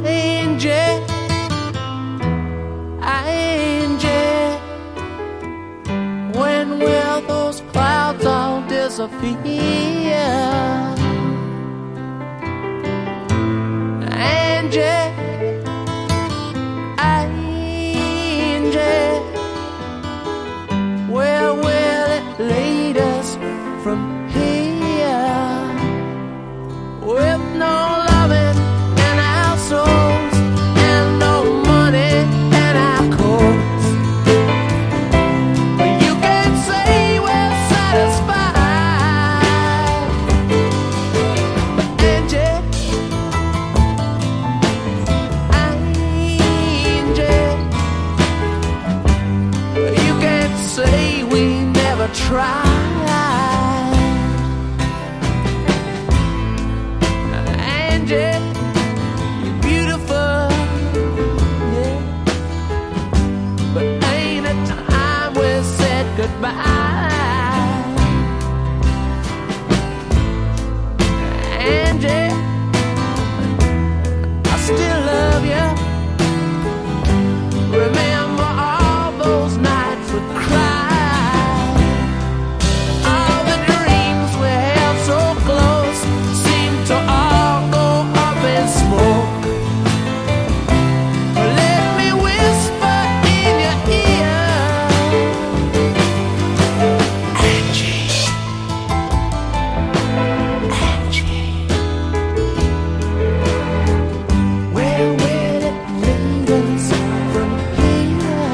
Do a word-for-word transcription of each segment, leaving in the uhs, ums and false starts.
Angie, Angie, when will those clouds all disappear? Angie, Angie, where will it lead us from here? With no loving in our souls and no money in our coats, you can't say we're satisfied. But Angie, Angie, you can't say we never tried. Angie, you're beautiful, yeah, but ain't it time we said goodbye? Angie, I still love you. Remember all those nights we cried, all the dreams we held so close seemed to all go up in smoke. Let me whisper in your ear, Angie, Angie, where will it lead us from here?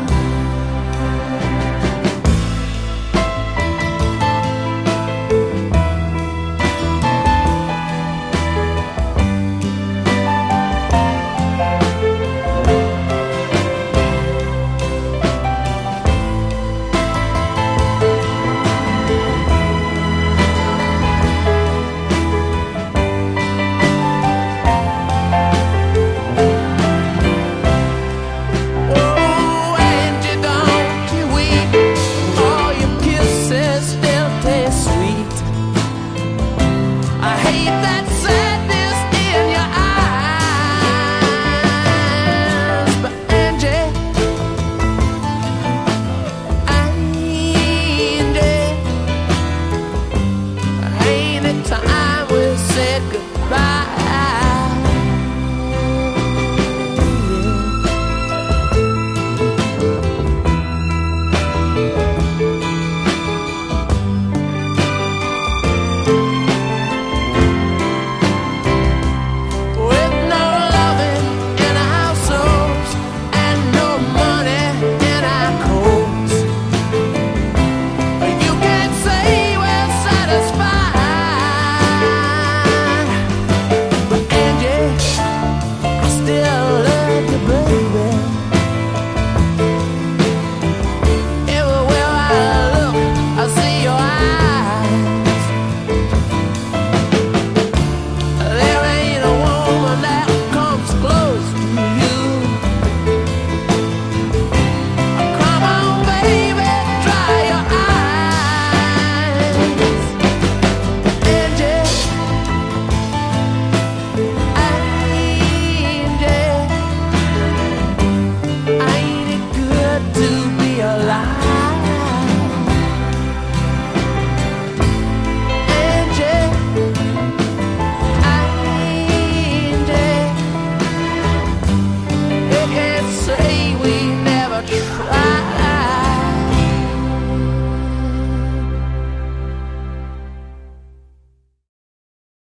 Oh, Angie, don't you weep, all your kisses still taste sweet. I hate that